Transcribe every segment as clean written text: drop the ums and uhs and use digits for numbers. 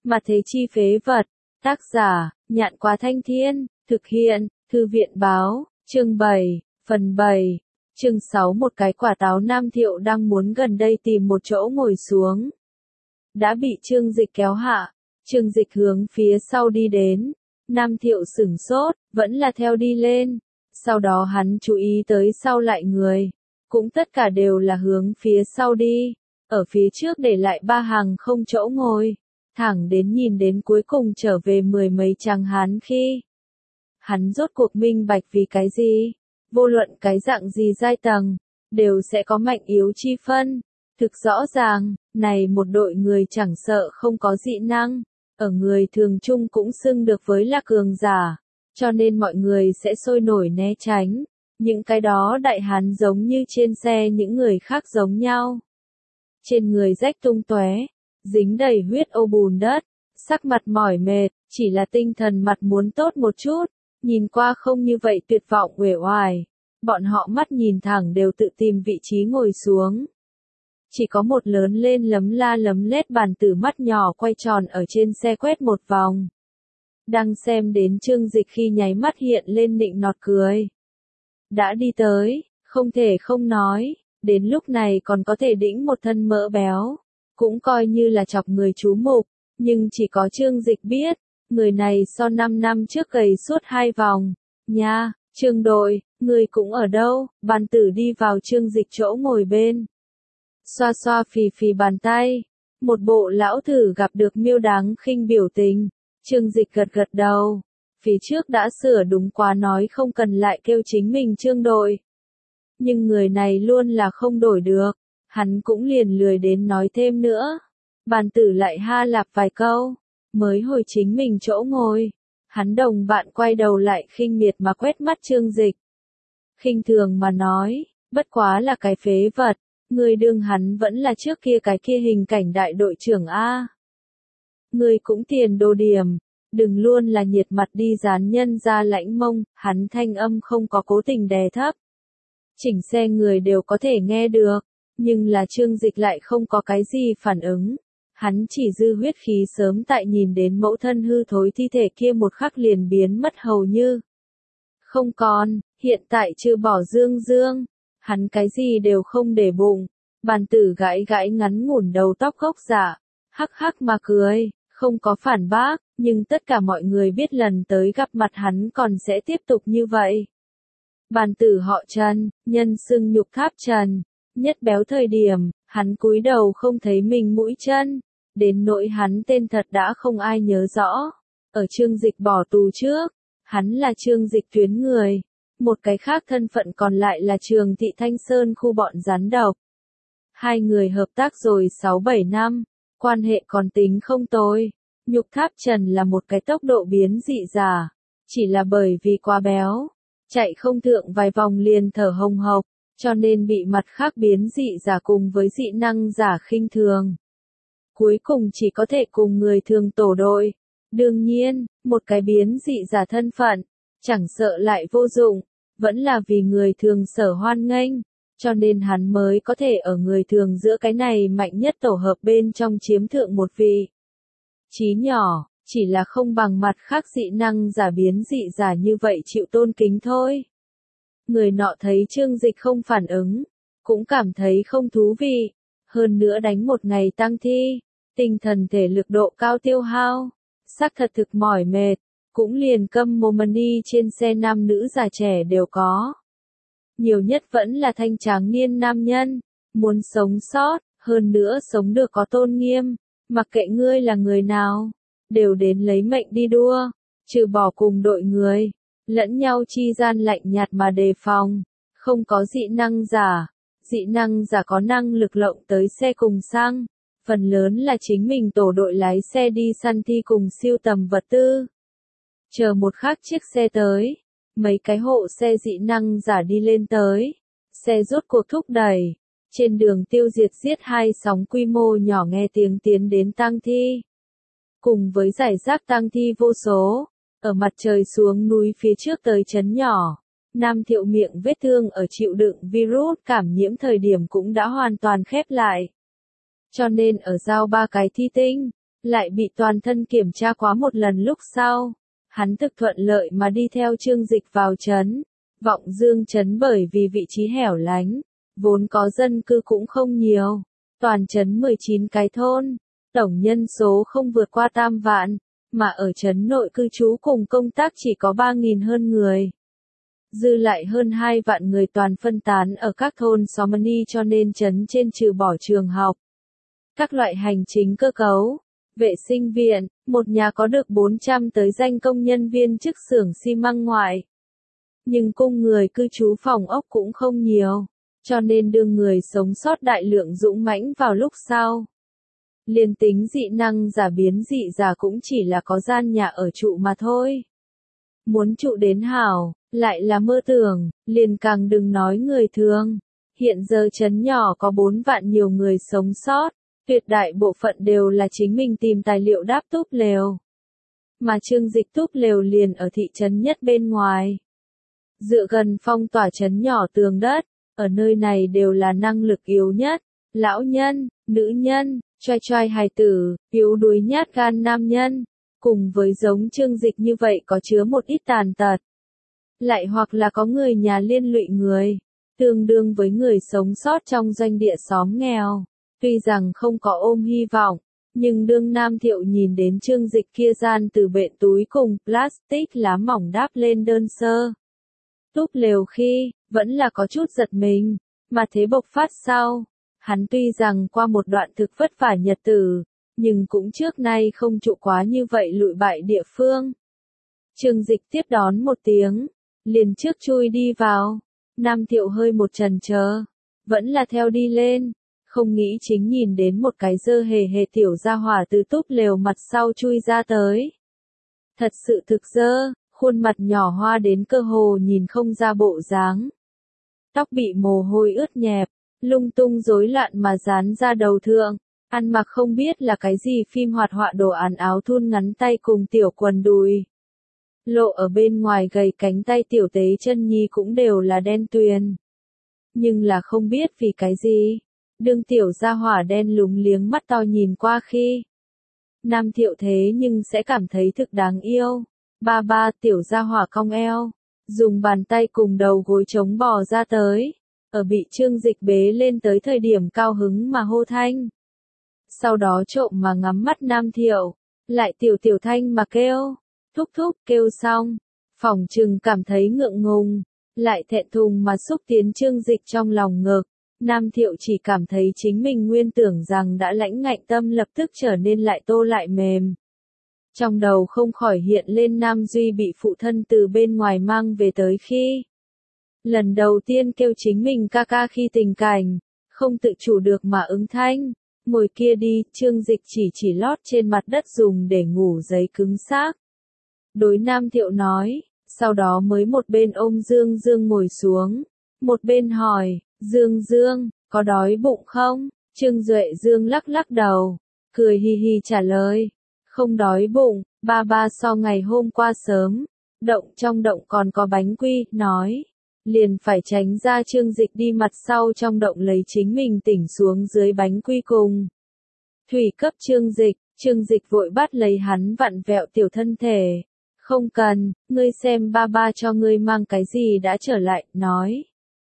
Mà thế chi phế vật. Tác giả, Nhạn Quá Thanh Thiên, thực hiện, Thư viện báo, chương 7, phần 7, chương 6. Một cái quả táo. Nam Thiệu đang muốn gần đây tìm một chỗ ngồi xuống. Đã bị Trương Dịch kéo hạ, Trương Dịch hướng phía sau đi đến. Nam Thiệu sửng sốt, vẫn là theo đi lên. Sau đó hắn chú ý tới sau lại người. Cũng tất cả đều là hướng phía sau đi. Ở phía trước để lại 3 hàng không chỗ ngồi. Thẳng đến nhìn đến cuối cùng trở về 10 mấy chàng hán khi. Hắn rốt cuộc minh bạch vì cái gì? Vô luận cái dạng gì giai tầng, đều sẽ có mạnh yếu chi phân. Thực rõ ràng, này một đội người chẳng sợ không có dị năng. Ở người thường chung cũng xưng được với là cường giả. Cho nên mọi người sẽ sôi nổi né tránh. Những cái đó đại hán giống như trên xe những người khác giống nhau. Trên người rách tung tóe, dính đầy huyết ô bùn đất, sắc mặt mỏi mệt, chỉ là tinh thần mặt muốn tốt một chút, nhìn qua không như vậy tuyệt vọng uể oải. Bọn họ mắt nhìn thẳng đều tự tìm vị trí ngồi xuống. Chỉ có một lớn lên lấm la lấm lét bàn tử mắt nhỏ quay tròn ở trên xe quét một vòng. Đang xem đến Trương Dịch khi nháy mắt hiện lên nịnh nọt cười. Đã đi tới, không thể không nói, đến lúc này còn có thể đĩnh một thân mỡ béo. Cũng coi như là chọc người chú mục, nhưng chỉ có Trương Dịch biết, người này so 5 năm trước gầy suốt 2 vòng. Nha, Trương đội, người cũng ở đâu? Bàn tử đi vào Trương Dịch chỗ ngồi bên. Xoa xoa phì phì bàn tay, một bộ lão thử gặp được miêu đáng khinh biểu tình. Trương Dịch gật gật đầu, phía trước đã sửa đúng quá nói không cần lại kêu chính mình Trương đội. Nhưng người này luôn là không đổi được. Hắn cũng liền lười đến nói thêm nữa. Bàn tử lại ha lạp vài câu, mới hồi chính mình chỗ ngồi. Hắn đồng bạn quay đầu lại khinh miệt mà quét mắt Trương Dịch. Khinh thường mà nói, bất quá là cái phế vật, người đương hắn vẫn là trước kia cái kia hình cảnh đại đội trưởng A. Người cũng tiền đồ điểm, đừng luôn là nhiệt mặt đi dán nhân ra lãnh mông, hắn thanh âm không có cố tình đè thấp. Chỉnh xe người đều có thể nghe được. Nhưng là Trương Dịch lại không có cái gì phản ứng. Hắn chỉ dư huyết khí sớm tại nhìn đến mẫu thân hư thối thi thể kia một khắc liền biến mất hầu như. Không còn, hiện tại trừ bỏ Dương Dương. Hắn cái gì đều không để bụng. Bàn tử gãi gãi ngắn ngủn đầu tóc gốc dạ. Hắc hắc mà cười, không có phản bác, nhưng tất cả mọi người biết lần tới gặp mặt hắn còn sẽ tiếp tục như vậy. Bàn tử họ Trần, nhân xưng nhục tháp Trần. Nhất béo thời điểm, hắn cúi đầu không thấy mình mũi chân, đến nỗi hắn tên thật đã không ai nhớ rõ. Ở Trương Dịch bỏ tù trước, hắn là Trương Dịch tuyến người, một cái khác thân phận còn lại là Trường Thị Thanh Sơn khu bọn rắn độc. Hai người hợp tác rồi 6-7 năm, quan hệ còn tính không tồi. Nhục tháp Trần là một cái tốc độ biến dị giả, chỉ là bởi vì quá béo, chạy không thượng vài vòng liền thở hồng hộc. Cho nên bị mặt khác biến dị giả cùng với dị năng giả khinh thường. Cuối cùng chỉ có thể cùng người thường tổ đội. Đương nhiên, một cái biến dị giả thân phận, chẳng sợ lại vô dụng, vẫn là vì người thường sở hoan nghênh. Cho nên hắn mới có thể ở người thường giữa cái này mạnh nhất tổ hợp bên trong chiếm thượng một vị. Chí nhỏ, chỉ là không bằng mặt khác dị năng giả biến dị giả như vậy chịu tôn kính thôi. Người nọ thấy Trương Dịch không phản ứng, cũng cảm thấy không thú vị, hơn nữa đánh một ngày tăng thi, tinh thần thể lực độ cao tiêu hao, xác thật thực mỏi mệt, cũng liền câm mồm đi trên xe nam nữ già trẻ đều có. Nhiều nhất vẫn là thanh tráng niên nam nhân, muốn sống sót, hơn nữa sống được có tôn nghiêm, mặc kệ ngươi là người nào, đều đến lấy mệnh đi đua, trừ bỏ cùng đội người. Lẫn nhau chi gian lạnh nhạt mà đề phòng, không có dị năng giả có năng lực lộng tới xe cùng xăng, phần lớn là chính mình tổ đội lái xe đi săn thi cùng siêu tầm vật tư. Chờ một khắc chiếc xe tới, mấy cái hộ xe dị năng giả đi lên tới, xe rốt cuộc thúc đẩy, trên đường tiêu diệt giết 2 sóng quy mô nhỏ nghe tiếng tiến đến tang thi. Cùng với giải rác tang thi vô số. Ở mặt trời xuống núi phía trước tới trấn nhỏ, Nam Thiệu miệng vết thương ở chịu đựng virus cảm nhiễm thời điểm cũng đã hoàn toàn khép lại. Cho nên ở giao 3 cái thi tinh, lại bị toàn thân kiểm tra quá một lần lúc sau. Hắn thực thuận lợi mà đi theo Trương Dịch vào trấn. Vọng Dương trấn bởi vì vị trí hẻo lánh, vốn có dân cư cũng không nhiều. Toàn trấn 19 cái thôn, tổng nhân số không vượt qua 3 vạn, mà ở trấn nội cư trú cùng công tác chỉ có 3.000 hơn người. Dư lại hơn 2 vạn người toàn phân tán ở các thôn xóm cho nên trấn trên trừ bỏ trường học, các loại hành chính cơ cấu, vệ sinh viện, một nhà có được 400 tới danh công nhân viên chức xưởng xi măng ngoại. Nhưng cung người cư trú phòng ốc cũng không nhiều, cho nên đưa người sống sót đại lượng dũng mãnh vào lúc sau. Liền tính dị năng giả biến dị giả cũng chỉ là có gian nhà ở trụ mà thôi. Muốn trụ đến hảo, lại là mơ tưởng, liền càng đừng nói người thường. Hiện giờ trấn nhỏ có 4 vạn nhiều người sống sót, tuyệt đại bộ phận đều là chính mình tìm tài liệu đáp túp lều. Mà Trương Dịch túp lều liền ở thị trấn nhất bên ngoài. Dựa gần phong tỏa trấn nhỏ tường đất, ở nơi này đều là năng lực yếu nhất, lão nhân, nữ nhân, trai trai hài tử, yếu đuối nhát gan nam nhân, cùng với giống Trương Dịch như vậy có chứa một ít tàn tật. Lại hoặc là có người nhà liên lụy người, tương đương với người sống sót trong doanh địa xóm nghèo. Tuy rằng không có ôm hy vọng, nhưng đương Nam Thiệu nhìn đến Trương Dịch kia gian từ bện túi cùng plastic lá mỏng đáp lên đơn sơ túp lều khi, vẫn là có chút giật mình, mà thế bộc phát sau. Hắn tuy rằng qua một đoạn thực vất vả nhật tử, nhưng cũng trước nay không trụ quá như vậy lụi bại địa phương. Trương Dịch tiếp đón một tiếng, liền trước chui đi vào. Nam Thiệu hơi một chần chờ, vẫn là theo đi lên, không nghĩ chính nhìn đến một cái dơ hề hề tiểu gia hỏa từ túp lều mặt sau chui ra tới. Thật sự thực dơ, khuôn mặt nhỏ hoa đến cơ hồ nhìn không ra bộ dáng. Tóc bị mồ hôi ướt nhẹp, lung tung rối loạn mà dán ra đầu thượng, ăn mặc không biết là cái gì phim hoạt họa đồ án áo thun ngắn tay cùng tiểu quần đùi. Lộ ở bên ngoài gầy cánh tay tiểu tế chân nhi cũng đều là đen tuyền. Nhưng là không biết vì cái gì, đương tiểu gia hỏa đen lúng liếng mắt to nhìn qua khi. Nam Thiệu thế nhưng sẽ cảm thấy thực đáng yêu. Ba ba tiểu gia hỏa cong eo, dùng bàn tay cùng đầu gối chống bò ra tới, ở bị Trương Dịch bế lên tới thời điểm cao hứng mà hô thanh. Sau đó trộm mà ngắm mắt Nam Thiệu, lại tiểu tiểu thanh mà kêu, thúc thúc kêu xong, phỏng chừng cảm thấy ngượng ngùng, lại thẹn thùng mà xúc tiến Trương Dịch trong lòng ngực. Nam Thiệu chỉ cảm thấy chính mình nguyên tưởng rằng đã lãnh ngạnh tâm lập tức trở nên lại tô lại mềm. Trong đầu không khỏi hiện lên Nam Duy bị phụ thân từ bên ngoài mang về tới khi. Lần đầu tiên kêu chính mình ca ca khi tình cảnh, không tự chủ được mà ứng thanh. Ngồi kia đi, Trương Dịch chỉ lót trên mặt đất dùng để ngủ giấy cứng xác. Đối Nam Thiệu nói, sau đó mới một bên ôm Dương Dương ngồi xuống, một bên hỏi, Dương Dương, có đói bụng không? Trương Duệ Dương lắc lắc đầu, cười hi hi trả lời. Không đói bụng, ba ba so ngày hôm qua sớm, động trong động còn có bánh quy, nói. Liền phải tránh ra Trương Dịch đi mặt sau trong động lấy chính mình tỉnh xuống dưới bánh quy cùng. Thủy cấp Trương Dịch vội bắt lấy hắn vặn vẹo tiểu thân thể. Không cần, ngươi xem ba ba cho ngươi mang cái gì đã trở lại, nói.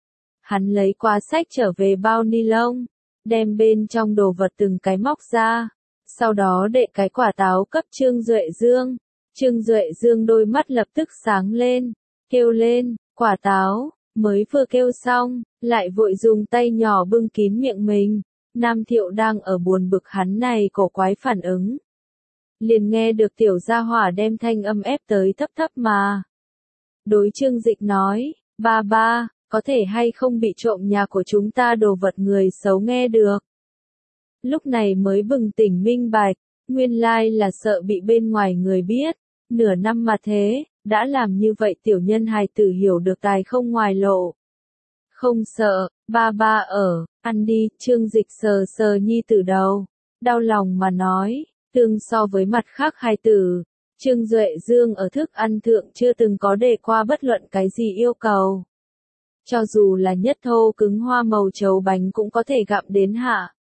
Hắn lấy qua sách trở về bao ni lông, đem bên trong đồ vật từng cái móc ra. Sau đó đệ cái quả táo cấp Trương Duệ Dương. Trương Duệ Dương đôi mắt lập tức sáng lên, kêu lên, quả táo, mới vừa kêu xong, lại vội dùng tay nhỏ bưng kín miệng mình. Nam Thiệu đang ở buồn bực hắn này cổ quái phản ứng. Liền nghe được tiểu gia hỏa đem thanh âm ép tới thấp thấp mà. Đối Trương Dịch nói, ba ba, có thể hay không bị trộm nhà của chúng ta đồ vật người xấu nghe được. Lúc này mới bừng tỉnh minh bạch, nguyên lai là sợ bị bên ngoài người biết, nửa năm mà thế, đã làm như vậy tiểu nhân hài tử hiểu được tài không ngoài lộ. Không sợ, ba ba ở, ăn đi, Trương Dịch sờ sờ nhi tử đầu, đau lòng mà nói, tương so với mặt khác hài tử, Trương Duệ Dương ở thức ăn thượng chưa từng có đề qua bất luận cái gì yêu cầu. Cho dù là nhất thô cứng hoa màu chấu bánh cũng có thể gặm đến hạ.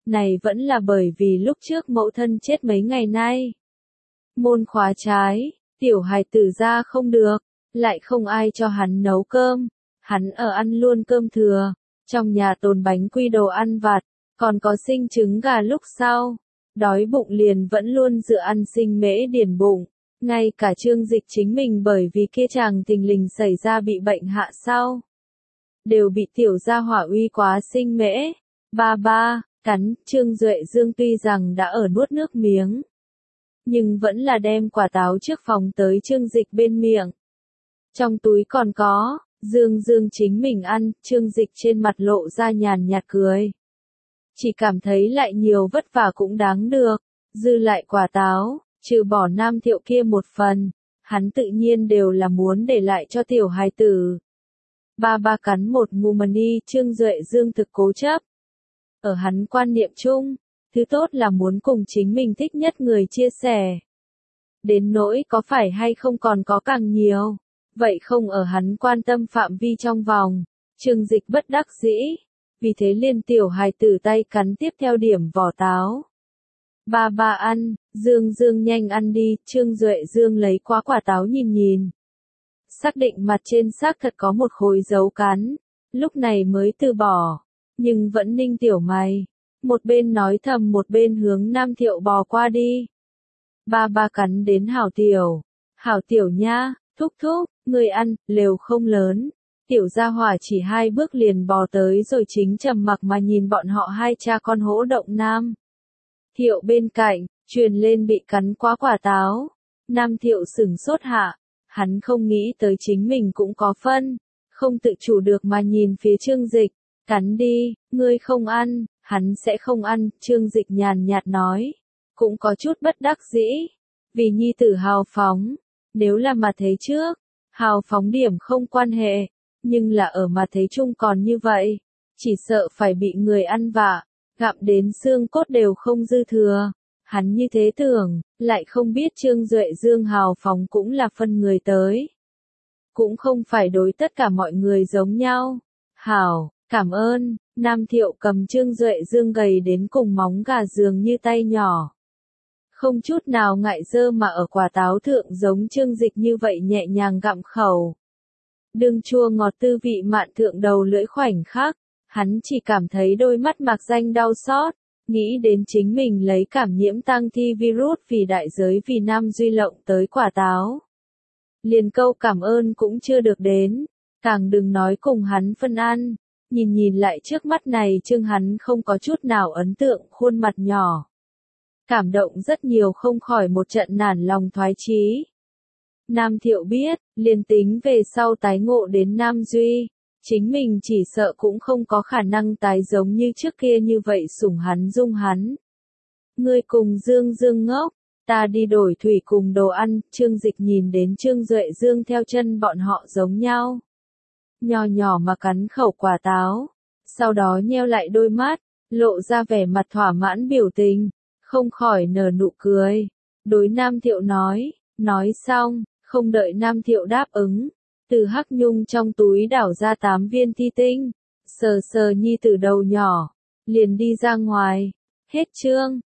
này vẫn là bởi vì lúc trước mẫu thân chết mấy ngày nay. Môn khóa trái, tiểu hài tử ra không được, lại không ai cho hắn nấu cơm, hắn ở ăn luôn cơm thừa, trong nhà tồn bánh quy đồ ăn vặt, còn có sinh trứng gà lúc sau, đói bụng liền vẫn luôn dựa ăn sinh mễ điền bụng, ngay cả Trương Dịch chính mình bởi vì kia chàng thình lình xảy ra bị bệnh hạ sau, đều bị tiểu gia hỏa uy quá sinh mễ. Ba ba, cắn, Trương Duệ Dương tuy rằng đã ở nuốt nước miếng, nhưng vẫn là đem quả táo trước phòng tới Trương Dịch bên miệng. Trong túi còn có, Dương Dương chính mình ăn, Trương Dịch trên mặt lộ ra nhàn nhạt cười. Chỉ cảm thấy lại nhiều vất vả cũng đáng được, dư lại quả táo, trừ bỏ Nam Thiệu kia một phần, hắn tự nhiên đều là muốn để lại cho tiểu hài tử. Ba ba cắn một ngụm đi, Trương Duệ Dương thực cố chấp. Ở hắn quan niệm chung, thứ tốt là muốn cùng chính mình thích nhất người chia sẻ. Đến nỗi có phải hay không còn có càng nhiều, vậy không ở hắn quan tâm phạm vi trong vòng. Trương Dịch bất đắc dĩ, vì thế liên tiểu hài tử tay cắn tiếp theo điểm vỏ táo. Ba ba ăn, Dương Dương nhanh ăn đi, Trương Duệ Dương lấy quá quả táo nhìn nhìn. Xác định mặt trên xác thật có một khối dấu cắn, lúc này mới từ bỏ, nhưng vẫn ninh tiểu mày. Một bên nói thầm một bên hướng Nam Thiệu bò qua đi. Ba ba cắn đến hảo tiểu nha, thúc thúc, người ăn, lều không lớn. Tiểu gia hỏa chỉ 2 bước liền bò tới rồi chính trầm mặc mà nhìn bọn họ hai cha con hỗ động Nam Thiệu bên cạnh, truyền lên bị cắn quá quả táo. Nam Thiệu sửng sốt hạ, hắn không nghĩ tới chính mình cũng có phân, không tự chủ được mà nhìn phía Trương Dịch, cắn đi, ngươi không ăn, hắn sẽ không ăn, Trương Dịch nhàn nhạt nói, cũng có chút bất đắc dĩ, vì nhi tử hào phóng, nếu là mà thấy trước, hào phóng điểm không quan hệ, nhưng là ở mà thấy chung còn như vậy, chỉ sợ phải bị người ăn vạ, gặm đến xương cốt đều không dư thừa. Hắn như thế tưởng, lại không biết Trương Duệ Dương hào phóng cũng là phân người tới. Cũng không phải đối tất cả mọi người giống nhau. Hảo, cảm ơn, Nam Thiệu cầm Trương Duệ Dương gầy đến cùng móng gà dường như tay nhỏ. Không chút nào ngại dơ mà ở quả táo thượng giống Trương Dịch như vậy nhẹ nhàng gặm khẩu. Đường chua ngọt tư vị mạn thượng đầu lưỡi khoảnh khắc, hắn chỉ cảm thấy đôi mắt mạc danh đau xót. Nghĩ đến chính mình lấy cảm nhiễm tăng thi virus vì đại giới vì Nam Duy lộng tới quả táo. Liền câu cảm ơn cũng chưa được đến, càng đừng nói cùng hắn phân ăn, nhìn lại trước mắt này Trương hắn không có chút nào ấn tượng khuôn mặt nhỏ. Cảm động rất nhiều không khỏi một trận nản lòng thoái chí. Nam Thiệu biết, liền tính về sau tái ngộ đến Nam Duy. Chính mình chỉ sợ cũng không có khả năng tái giống như trước kia như vậy sủng hắn dung hắn. Ngươi cùng Dương Dương ngốc, ta đi đổi thủy cùng đồ ăn, Trương Dịch nhìn đến Trương Duệ Dương theo chân bọn họ giống nhau. Nhỏ nhỏ mà cắn khẩu quả táo, sau đó nheo lại đôi mắt, lộ ra vẻ mặt thỏa mãn biểu tình, không khỏi nở nụ cười. Đối Nam Thiệu nói xong, không đợi Nam Thiệu đáp ứng. Từ Hắc Nhung trong túi đảo ra 8 viên thi tinh, sờ sờ nhi tử đầu nhỏ, liền đi ra ngoài. Hết chương.